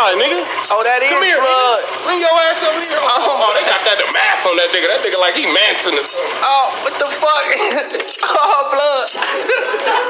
Nah, nigga. Oh, that is Come here, blood. Nigga. Bring your ass over here. Oh, they got that mask on that nigga. That nigga like he Manson. Oh, what the fuck? Oh, blood.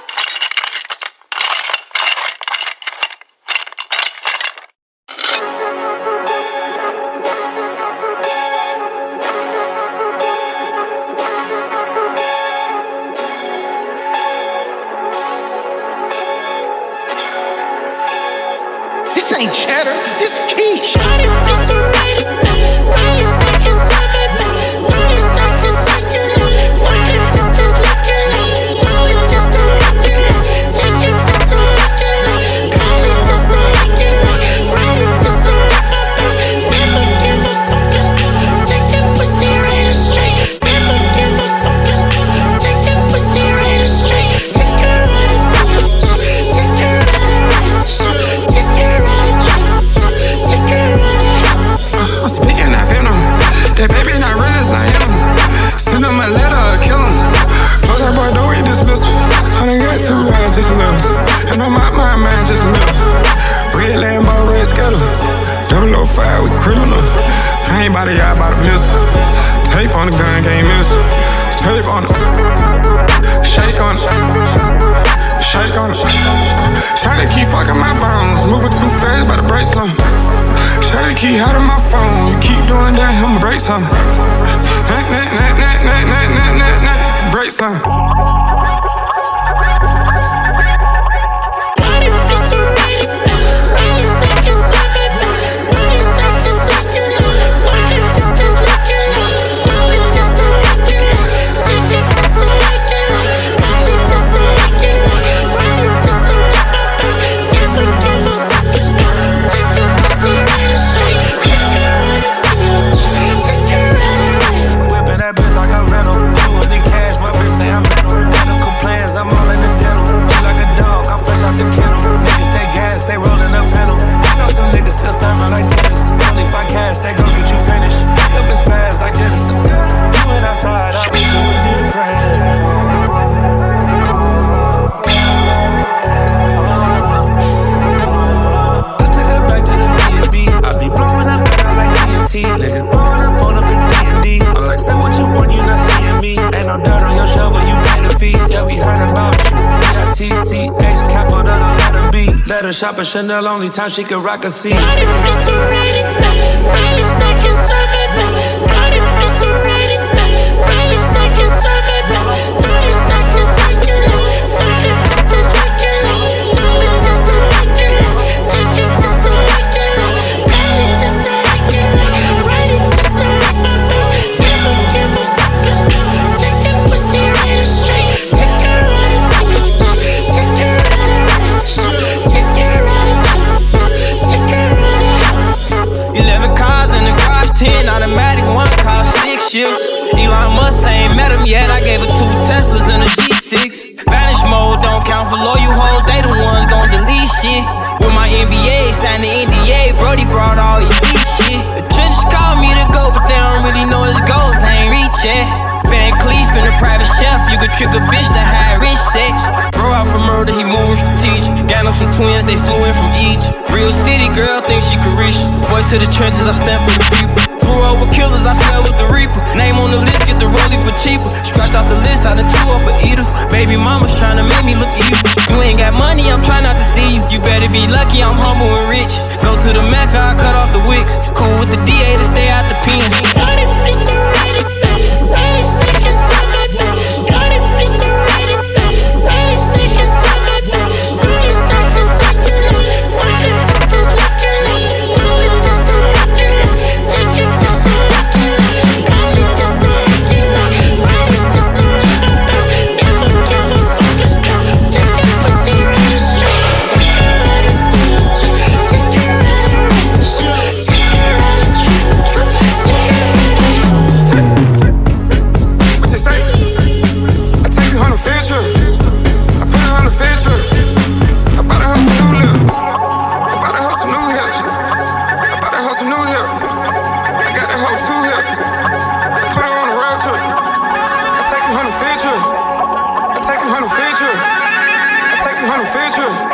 This ain't cheddar, this quiche. Got it, Mr. Right, 90 seconds, 30 seconds, fuck it, just as lucky. Do it just as lucky. Take it just as lucky. Call it just as lucky. Ride it just as lucky. Never give a fuck. Take that pussy right and straight. Never give a fuck. Take that pussy right and straight. Take her out of future. Take her out of right. Take her out. I'm speaking that venom. That baby not real, it's not him. Send him a letter or kill him. Fuck that boy, don't eat dismissal. I done got too high, just a little. And on my mind, just a little. Red Lambo, red Skittle. 005, we criminal. I ain't by the eye, by the missile. Tape on the gun, can't miss. Tape on it. Shake on it. Shake on it. Try to keep fucking my bones. Moving too fast, about to break something. Try to keep out of my phone. You keep doing that, I'ma break something. Break something. Got it, Mr. Right, 90 seconds, 30 seconds, fuck it, just as lucky. Do it just as lucky. Take it just as lucky. Call it just as lucky. Ride it just as lucky. Never give a fuck. Take that pussy right and straight. Take her out of future. Take her out of right. Whipping that bitch like a rental. 200 cash, my bitch say I'm mental. Medical plans, I'm all in the dental. Look like a dog, I'm fresh out the kennel. Niggas say gas, they rolling up fennel. I know some niggas still serving like tennis. 25 cash, they gon' get you finished. Pick up his pass like Dennis. You went outside, I wish it was different. I took her back to the B&B. I be blowing up and I like TNT. Niggas blowing up, phone up his D&D. I'm like, say what you want, you not seeing me. Ain't no dirt on your shovel, you pay the fee. Yeah, we heard about you. B-I-T-C, H-capital, the letter B. Let her shop at Chanel, only time she can rock a C. Got it, Mr. Right, 90 seconds, got it, Mr. Right, 90 seconds, 30 seconds, fuck it, just as lucky. Do it just as lucky. Take it just as lucky. Call it just as lucky. Ride it just as lucky. Never give a fuck. Take that pussy right and straight. Take her out of future. Take her out of right. Take her out of truth. Take her out of 11 cars in the garage, 10 automatic, 1 car, 6 shift. Elon Musk, I ain't met him yet. I gave her 2 Teslas and a G6. Vanish mode don't count for loyal hoes. They the ones gon' delete shit. With my NBA, signed the NDA. Brody brought all your elite shit. The trenches called me to go, but they don't really know his goals. I ain't reach yet. Van Cleef and a private chef. You could trick a bitch to high rich sex. Bro out for murder, he moved strategic. Got him some twins, they flew in from Egypt. Real city girl thinks she could reach. Voice to the trenches, I stand for the people. Grew up with killers, I slept with the reaper. Name on the list, get the rollie for cheaper. Scratched off the list, I done two up a eater. Baby mama's tryna make me look evil. You ain't got money, I'm trying not to see you. You better be lucky, I'm humble and rich. Go to the Mecca, I cut off the wicks. Cool with the DA to stay out the pen. Got it, Mr. Right, 90 seconds, got it, Mr. Right, 90 seconds, 30 seconds, fuck it, just as lucky. Do it just as lucky. Take it just as lucky. Call it just as lucky. Ride it just as lucky. Never give a fuck. Take that pussy right and straight. Take her out of future. Take her out of right. Take her out of truth. Take her out of What you say? I take you on a field trip. I put her on a field trip. I bought her some new lip. I bought her some new hips. I bought her some new hips. I got the whole 2 hips. I put her on a road trip. I take you on a field trip. I take you on a field trip. I take you on a field trip.